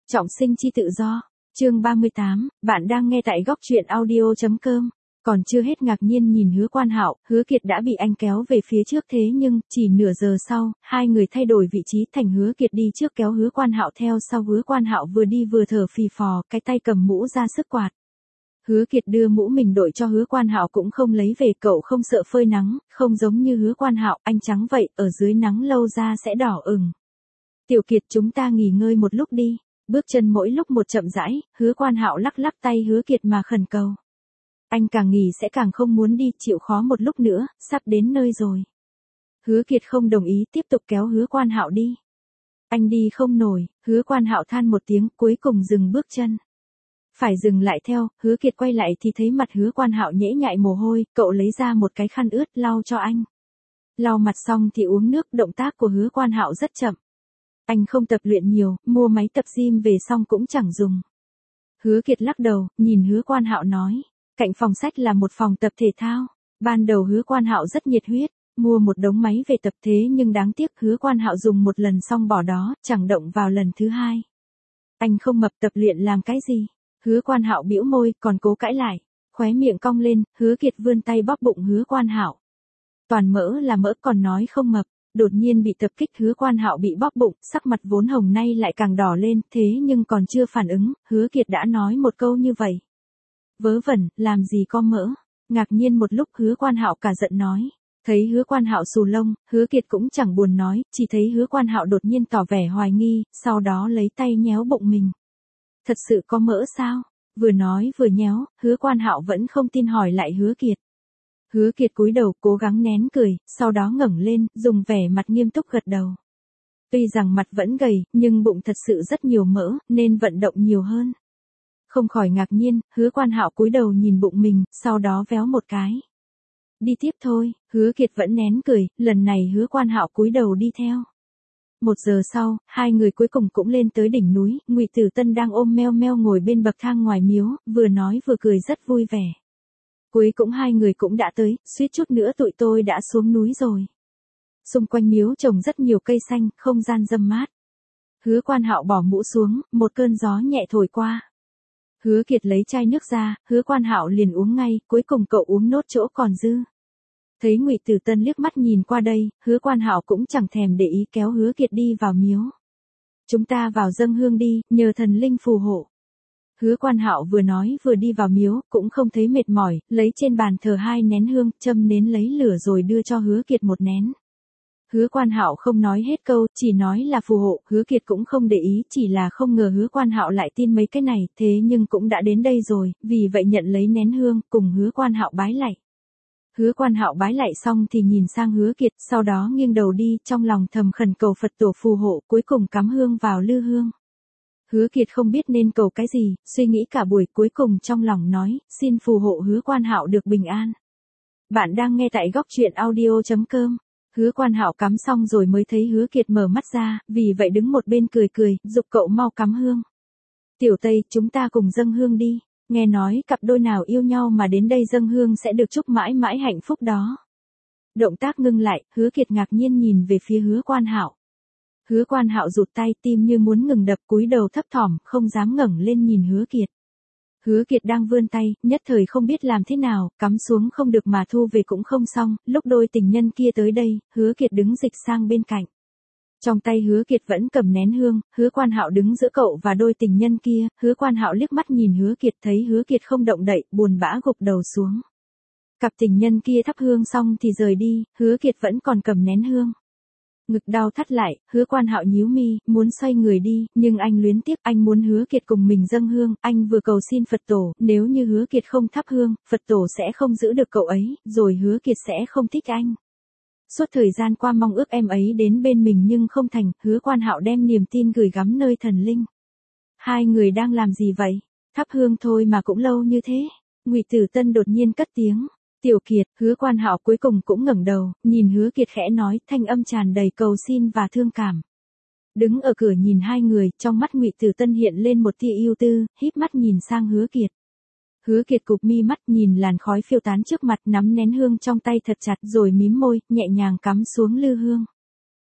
Trọng sinh chi tự do. Chương 38, bạn đang nghe tại góc truyện audio.com. Còn chưa hết ngạc nhiên nhìn Hứa Quan Hạo, Hứa Kiệt đã bị anh kéo về phía trước thế nhưng, chỉ nửa giờ sau, hai người thay đổi vị trí thành Hứa Kiệt đi trước kéo Hứa Quan Hạo theo sau. Hứa Quan Hạo vừa đi vừa thở phì phò, cái tay cầm mũ ra sức quạt. Hứa Kiệt đưa mũ mình đội cho Hứa Quan Hạo cũng không lấy về, cậu không sợ phơi nắng, không giống như Hứa Quan Hạo, anh trắng vậy, ở dưới nắng lâu ra sẽ đỏ ửng. Tiểu Kiệt, chúng ta nghỉ ngơi một lúc đi. Bước chân mỗi lúc một chậm rãi, Hứa Quan Hạo lắc lắc tay Hứa Kiệt mà khẩn cầu. Anh càng nghỉ sẽ càng không muốn đi, chịu khó một lúc nữa, sắp đến nơi rồi. Hứa Kiệt không đồng ý, tiếp tục kéo Hứa Quan Hạo đi. Anh đi không nổi, Hứa Quan Hạo than một tiếng, cuối cùng dừng bước chân. Phải dừng lại theo, Hứa Kiệt quay lại thì thấy mặt Hứa Quan Hạo nhễ nhại mồ hôi, cậu lấy ra một cái khăn ướt lau cho anh. Lau mặt xong thì uống nước, động tác của Hứa Quan Hạo rất chậm. Anh không tập luyện nhiều, mua máy tập gym về xong cũng chẳng dùng. Hứa Kiệt lắc đầu, nhìn Hứa Quan Hạo nói, cạnh phòng sách là một phòng tập thể thao. Ban đầu Hứa Quan Hạo rất nhiệt huyết, mua một đống máy về tập thế nhưng đáng tiếc Hứa Quan Hạo dùng một lần xong bỏ đó, chẳng động vào lần thứ hai. Anh không mập, tập luyện làm cái gì? Hứa Quan Hạo bĩu môi, còn cố cãi lại, khóe miệng cong lên, Hứa Kiệt vươn tay bóp bụng Hứa Quan Hạo. Toàn mỡ là mỡ, còn nói không mập. Đột nhiên bị tập kích, Hứa Quan Hạo bị bóp bụng, sắc mặt vốn hồng nay lại càng đỏ lên, thế nhưng còn chưa phản ứng, Hứa Kiệt đã nói một câu như vậy. Vớ vẩn, làm gì có mỡ? Ngạc nhiên một lúc Hứa Quan Hạo cả giận nói. Thấy Hứa Quan Hạo xù lông, Hứa Kiệt cũng chẳng buồn nói, chỉ thấy Hứa Quan Hạo đột nhiên tỏ vẻ hoài nghi, sau đó lấy tay nhéo bụng mình. Thật sự có mỡ sao? Vừa nói vừa nhéo, Hứa Quan Hạo vẫn không tin hỏi lại Hứa Kiệt. Hứa Kiệt cúi đầu cố gắng nén cười, sau đó ngẩng lên, dùng vẻ mặt nghiêm túc gật đầu. Tuy rằng mặt vẫn gầy, nhưng bụng thật sự rất nhiều mỡ, nên vận động nhiều hơn. Không khỏi ngạc nhiên, Hứa Quan Hạo cúi đầu nhìn bụng mình, sau đó véo một cái. Đi tiếp thôi, Hứa Kiệt vẫn nén cười, lần này Hứa Quan Hạo cúi đầu đi theo. 1 giờ sau, hai người cuối cùng cũng lên tới đỉnh núi, Ngụy Tử Tân đang ôm Meo Meo ngồi bên bậc thang ngoài miếu, vừa nói vừa cười rất vui vẻ. Cuối cùng hai người cũng đã tới, suýt chút nữa tụi tôi đã xuống núi rồi. Xung quanh miếu trồng rất nhiều cây xanh, không gian râm mát. Hứa Quan Hạo bỏ mũ xuống, một cơn gió nhẹ thổi qua. Hứa Kiệt lấy chai nước ra, Hứa Quan Hạo liền uống ngay, cuối cùng cậu uống nốt chỗ còn dư. Thấy Ngụy Tử Tân liếc mắt nhìn qua đây, Hứa Quan Hạo cũng chẳng thèm để ý, kéo Hứa Kiệt đi vào miếu. Chúng ta vào dâng hương đi, nhờ thần linh phù hộ. Hứa Quan Hạo vừa nói vừa đi vào miếu, cũng không thấy mệt mỏi, lấy trên bàn thờ 2 nén hương, châm nến lấy lửa rồi đưa cho Hứa Kiệt 1 nén. Hứa Quan Hạo không nói hết câu, chỉ nói là phù hộ, Hứa Kiệt cũng không để ý, chỉ là không ngờ Hứa Quan Hạo lại tin mấy cái này, thế nhưng cũng đã đến đây rồi, vì vậy nhận lấy nén hương, cùng Hứa Quan Hạo bái lạy. Hứa Quan Hạo bái lạy xong thì nhìn sang Hứa Kiệt, sau đó nghiêng đầu đi, trong lòng thầm khẩn cầu Phật tổ phù hộ, cuối cùng cắm hương vào lư hương. Hứa Kiệt không biết nên cầu cái gì, suy nghĩ cả buổi, cuối cùng trong lòng nói, xin phù hộ Hứa Quan Hạo được bình an. Bạn đang nghe tại góc truyện audio.com. Hứa Quan Hạo cắm xong rồi mới thấy Hứa Kiệt mở mắt ra, vì vậy đứng một bên cười cười, giục cậu mau cắm hương. Tiểu Tây, chúng ta cùng dâng hương đi. Nghe nói cặp đôi nào yêu nhau mà đến đây dâng hương sẽ được chúc mãi mãi hạnh phúc đó. Động tác ngưng lại, Hứa Kiệt ngạc nhiên nhìn về phía Hứa Quan Hạo. Hứa Quan Hạo rụt tay, tim như muốn ngừng đập, cúi đầu thấp thỏm, không dám ngẩng lên nhìn Hứa Kiệt. Hứa Kiệt đang vươn tay, nhất thời không biết làm thế nào, cắm xuống không được mà thu về cũng không xong, lúc đôi tình nhân kia tới đây, Hứa Kiệt đứng dịch sang bên cạnh. Trong tay Hứa Kiệt vẫn cầm nén hương, Hứa Quan Hạo đứng giữa cậu và đôi tình nhân kia, Hứa Quan Hạo liếc mắt nhìn Hứa Kiệt, thấy Hứa Kiệt không động đậy, buồn bã gục đầu xuống. Cặp tình nhân kia thắp hương xong thì rời đi, Hứa Kiệt vẫn còn cầm nén hương. Ngực đau thắt lại, Hứa Quan Hạo nhíu mi, muốn xoay người đi, nhưng anh luyến tiếc, anh muốn Hứa Kiệt cùng mình dâng hương, anh vừa cầu xin Phật tổ, nếu như Hứa Kiệt không thắp hương, Phật tổ sẽ không giữ được cậu ấy, rồi Hứa Kiệt sẽ không thích anh. Suốt thời gian qua mong ước em ấy đến bên mình nhưng không thành, Hứa Quan Hạo đem niềm tin gửi gắm nơi thần linh. Hai người đang làm gì vậy? Thắp hương thôi mà cũng lâu như thế. Ngụy Tử Tân đột nhiên cất tiếng. Tiểu Kiệt, Hứa Quan Hạo cuối cùng cũng ngẩng đầu, nhìn Hứa Kiệt khẽ nói, thanh âm tràn đầy cầu xin và thương cảm. Đứng ở cửa nhìn hai người, trong mắt Ngụy Tử Tân hiện lên một tia ưu tư, híp mắt nhìn sang Hứa Kiệt. Hứa Kiệt cụp mi mắt nhìn làn khói phiêu tán trước mặt, nắm nén hương trong tay thật chặt rồi mím môi, nhẹ nhàng cắm xuống lư hương.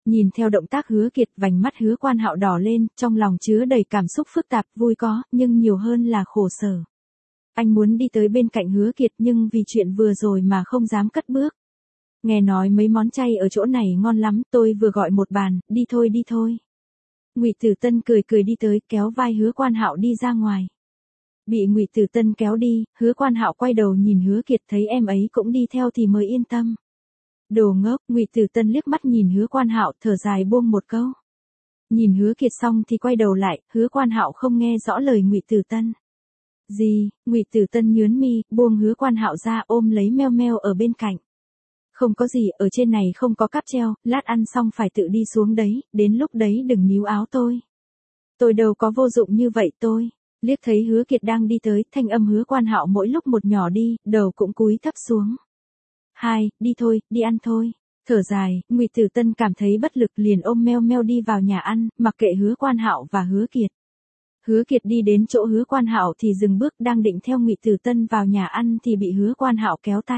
Nhìn theo động tác Hứa Kiệt, vành mắt Hứa Quan Hạo đỏ lên, trong lòng chứa đầy cảm xúc phức tạp, vui có, nhưng nhiều hơn là khổ sở. Anh muốn đi tới bên cạnh Hứa Kiệt nhưng vì chuyện vừa rồi mà không dám cất bước. Nghe nói mấy món chay ở chỗ này ngon lắm, tôi vừa gọi một bàn, đi thôi đi thôi. Ngụy Tử Tân cười cười đi tới, kéo vai Hứa Quan Hạo đi ra ngoài. Bị Ngụy Tử Tân kéo đi, Hứa Quan Hạo quay đầu nhìn Hứa Kiệt, thấy em ấy cũng đi theo thì mới yên tâm. Đồ ngốc, Ngụy Tử Tân liếc mắt nhìn Hứa Quan Hạo, thở dài buông một câu. Nhìn Hứa Kiệt xong thì quay đầu lại, Hứa Quan Hạo không nghe rõ lời Ngụy Tử Tân. Gì? Ngụy Tử Tân nhướng mi, buông Hứa Quan Hạo ra, ôm lấy Meo Meo ở bên cạnh. Không có gì, ở trên này không có cáp treo, lát ăn xong phải tự đi xuống đấy, đến lúc đấy đừng níu áo tôi. Tôi đâu có vô dụng như vậy tôi. Liếc thấy Hứa Kiệt đang đi tới, thanh âm Hứa Quan Hạo mỗi lúc một nhỏ đi, đầu cũng cúi thấp xuống. Đi thôi, đi ăn thôi. Thở dài, Ngụy Tử Tân cảm thấy bất lực liền ôm Meo Meo đi vào nhà ăn, mặc kệ Hứa Quan Hạo và Hứa Kiệt. Hứa Kiệt đi đến chỗ Hứa Quan Hạo thì dừng bước, đang định theo Ngụy Tử Tân vào nhà ăn thì bị Hứa Quan Hạo kéo tay.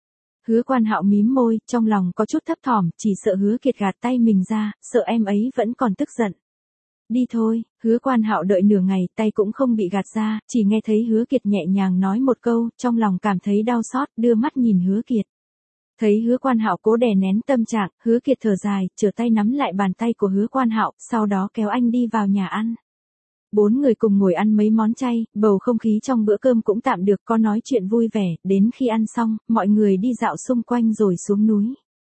Hứa Quan Hạo mím môi, trong lòng có chút thấp thỏm, chỉ sợ Hứa Kiệt gạt tay mình ra, sợ em ấy vẫn còn tức giận. Đi thôi, Hứa Quan Hạo đợi nửa ngày, tay cũng không bị gạt ra, chỉ nghe thấy Hứa Kiệt nhẹ nhàng nói một câu, trong lòng cảm thấy đau xót, đưa mắt nhìn Hứa Kiệt. Thấy Hứa Quan Hạo cố đè nén tâm trạng, Hứa Kiệt thở dài, trở tay nắm lại bàn tay của Hứa Quan Hạo, sau đó kéo anh đi vào nhà ăn. 4 người cùng ngồi ăn mấy món chay, bầu không khí trong bữa cơm cũng tạm được, có nói chuyện vui vẻ, đến khi ăn xong, mọi người đi dạo xung quanh rồi xuống núi.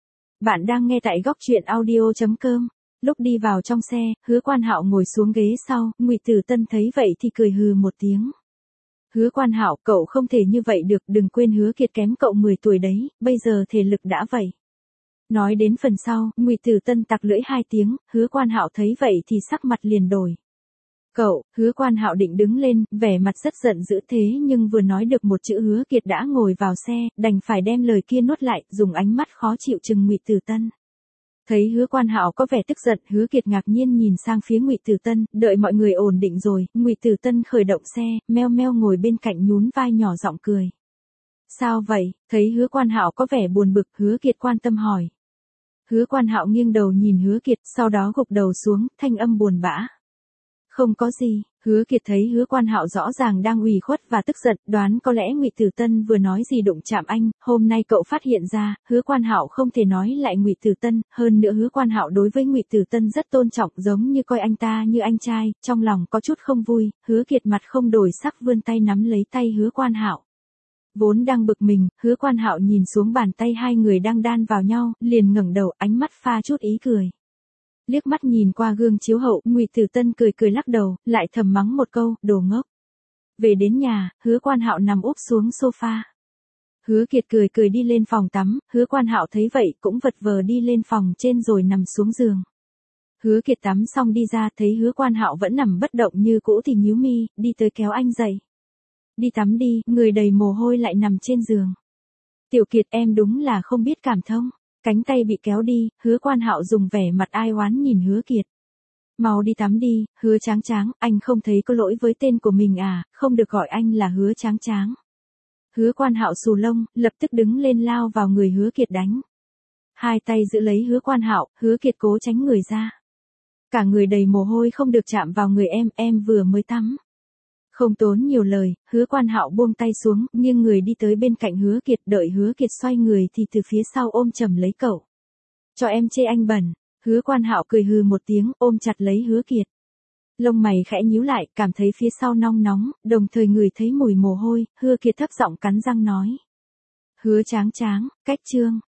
Bạn đang nghe tại góc truyện audio.com. Lúc đi vào trong xe, Hứa Quan Hạo ngồi xuống ghế sau, Ngụy Tử Tân thấy vậy thì cười hừ một tiếng. Hứa Quan Hạo, cậu không thể như vậy được, đừng quên Hứa Kiệt kém cậu 10 tuổi đấy, bây giờ thể lực đã vậy. Nói đến phần sau, Ngụy Tử Tân tặc lưỡi 2 tiếng, Hứa Quan Hạo thấy vậy thì sắc mặt liền đổi. Cậu, Hứa Quan Hạo định đứng lên, vẻ mặt rất giận dữ thế nhưng vừa nói được một chữ Hứa Kiệt đã ngồi vào xe, đành phải đem lời kia nuốt lại, dùng ánh mắt khó chịu trừng Ngụy Tử Tân. Thấy Hứa Quan Hạo có vẻ tức giận, Hứa Kiệt ngạc nhiên nhìn sang phía Ngụy Tử Tân, đợi mọi người ổn định rồi, Ngụy Tử Tân khởi động xe, Meo Meo ngồi bên cạnh nhún vai nhỏ giọng cười. Sao vậy? Thấy Hứa Quan Hạo có vẻ buồn bực, Hứa Kiệt quan tâm hỏi. Hứa Quan Hạo nghiêng đầu nhìn Hứa Kiệt, sau đó gục đầu xuống, thanh âm buồn bã. Không có gì. Hứa Kiệt thấy Hứa Quan Hạo rõ ràng đang ủy khuất và tức giận, đoán có lẽ Ngụy Tử Tân vừa nói gì đụng chạm anh, hôm nay cậu phát hiện ra, Hứa Quan Hạo không thể nói lại Ngụy Tử Tân, hơn nữa Hứa Quan Hạo đối với Ngụy Tử Tân rất tôn trọng, giống như coi anh ta như anh trai, trong lòng có chút không vui, Hứa Kiệt mặt không đổi sắc vươn tay nắm lấy tay Hứa Quan Hạo. Vốn đang bực mình, Hứa Quan Hạo nhìn xuống bàn tay hai người đang đan vào nhau, liền ngẩng đầu, ánh mắt pha chút ý cười. Liếc mắt nhìn qua gương chiếu hậu, Ngụy Tử Tân cười cười lắc đầu, lại thầm mắng một câu, đồ ngốc. Về đến nhà, Hứa Quan Hạo nằm úp xuống sofa. Hứa Kiệt cười cười đi lên phòng tắm, Hứa Quan Hạo thấy vậy cũng vật vờ đi lên phòng trên rồi nằm xuống giường. Hứa Kiệt tắm xong đi ra, thấy Hứa Quan Hạo vẫn nằm bất động như cũ thì nhíu mi, đi tới kéo anh dậy. Đi tắm đi, người đầy mồ hôi lại nằm trên giường. Tiểu Kiệt, em đúng là không biết cảm thông. Cánh tay bị kéo đi, Hứa Quan Hạo dùng vẻ mặt ai oán nhìn Hứa Kiệt. Mau đi tắm đi, Hứa Tráng Tráng, anh không thấy có lỗi với tên của mình à, không được gọi anh là Hứa Tráng Tráng. Hứa Quan Hạo xù lông, lập tức đứng lên lao vào người Hứa Kiệt đánh. Hai tay giữ lấy Hứa Quan Hạo, Hứa Kiệt cố tránh người ra. Cả người đầy mồ hôi không được chạm vào người em vừa mới tắm. Không tốn nhiều lời, Hứa Quan Hạo buông tay xuống, nghiêng người đi tới bên cạnh Hứa Kiệt, đợi Hứa Kiệt xoay người thì từ phía sau ôm chầm lấy cậu. Cho em chê anh bẩn. Hứa Quan Hạo cười hừ một tiếng, ôm chặt lấy Hứa Kiệt. Lông mày khẽ nhíu lại, cảm thấy phía sau nóng nóng, đồng thời ngửi thấy mùi mồ hôi, Hứa Kiệt thấp giọng cắn răng nói. Hứa Tráng Tráng, cách chương.